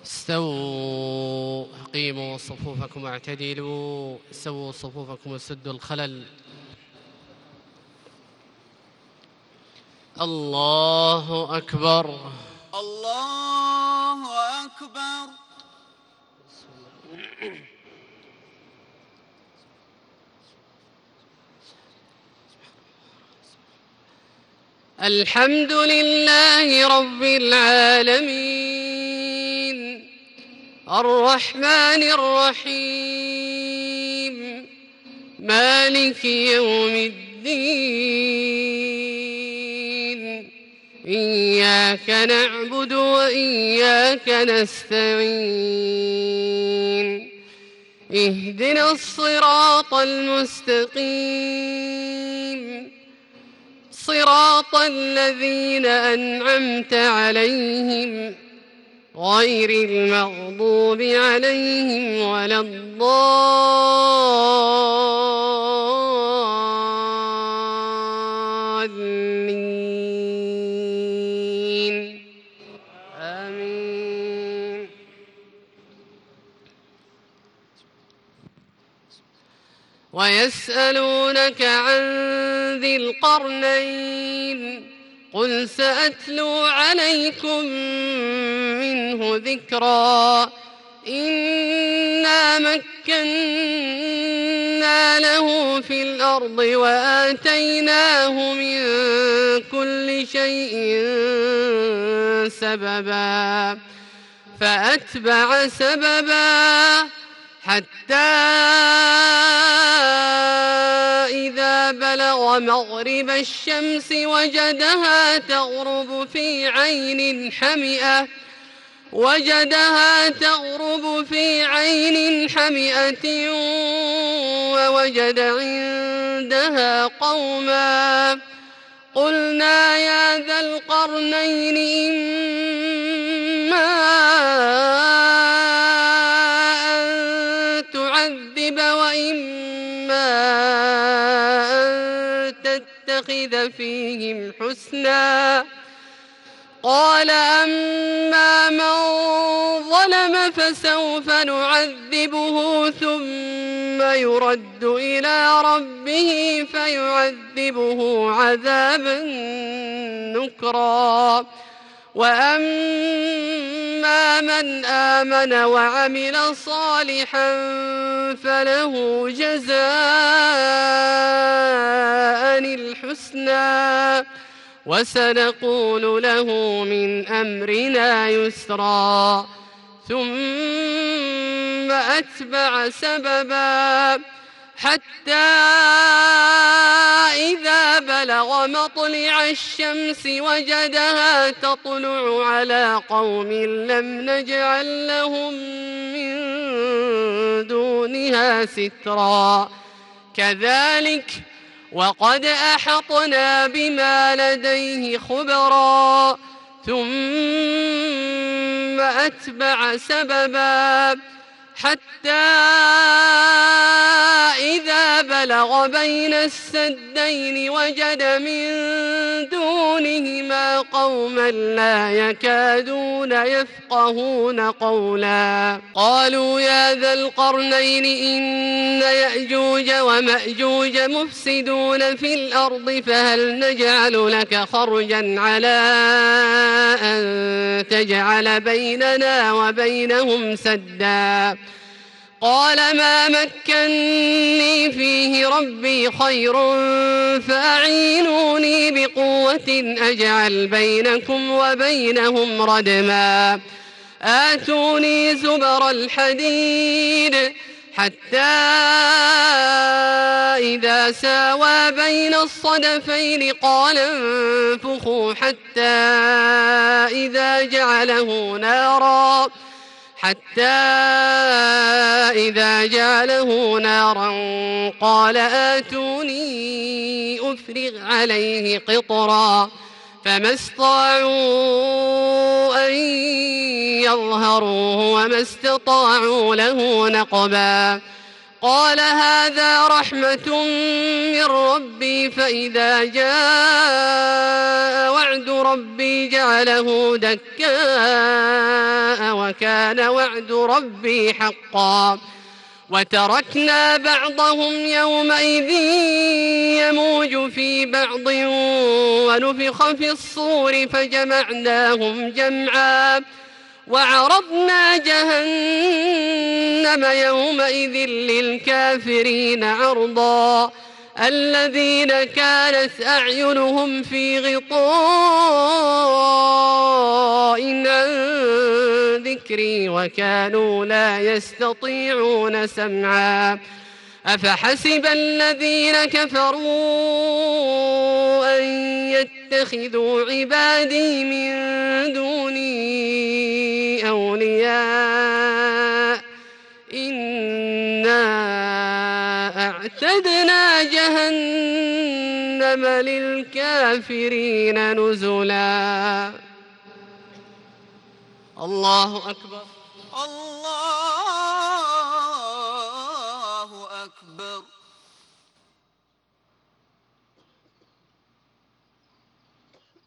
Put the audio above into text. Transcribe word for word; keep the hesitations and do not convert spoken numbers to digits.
استووا أقيموا صفوفكم واعتدلوا سووا صفوفكم وسدوا الخلل. الله أكبر. الله أكبر. الحمد لله رب العالمين الرحمن الرحيم مالك يوم الدين إياك نعبد وإياك نستعين اهدنا الصراط المستقيم صراط الذين أنعمت عليهم غير المغضوب عليهم ولا الضالين آمين. ويسألونك عن ذي القرنين قل سأتلو عليكم منه ذكرا إنا مكنا له في الأرض وآتيناه من كل شيء سببا فأتبع سببا حتى إذا بلغ مغرب الشمس وجدها تغرب في عين حمئة وجدها تغرب في عين حمئة ووجد عندها قوما قلنا يا ذا القرنين إما أن تعذب وإما أن تتخذ فيهم حسنا قال أما من ظلم فسوف نعذبه ثم يرد إلى ربه فيعذبه عذابا نكرا وأما من آمن وعمل صالحا فله جزاء الحسنى وسنقول له من أمرنا يسرا ثم أتبع سببا حتى إذا بلغ مطلع الشمس وجدها تطلع على قوم لم نجعل لهم من دونها سترا كذلك وقد أحطنا بما لديه خبرا ثم أتبع سببا حتى إذا بلغ بين السدين وجد من دونهما قوما لا يكادون يفقهون قولا قالوا يا ذا القرنين إن يأجوج ومأجوج مفسدون في الأرض فهل نجعل لك خرجا على أن تجعل بيننا وبينهم سدا قال ما مكني فيه ربي خير فأعينوني بقوة أجعل بينكم وبينهم ردما آتوني زبر الحديد حتى إذا ساوى بين الصدفين قال انفخوا حتى إذا جعله نارا حتى إذا جعله نارا قال آتوني أفرغ عليه قطرا فما استطاعوا أن يظهروه وما استطاعوا له نقبا قال هذا رحمة من ربي فإذا جاء وعد ربي جعله دكاء وكان وعد ربي حقا وتركنا بعضهم يومئذ يموج في بعض ونفخ في الصور فجمعناهم جمعا وعرضنا جهنم يومئذ للكافرين عرضا الذين كانت أعينهم في غطاء عن ذكري وكانوا لا يستطيعون سمعا أفحسب الذين كفروا أن يتخذوا عبادي من دوني أولياء إنا أعتدنا جهنم للكافرين نزلا. الله أكبر. الله أكبر.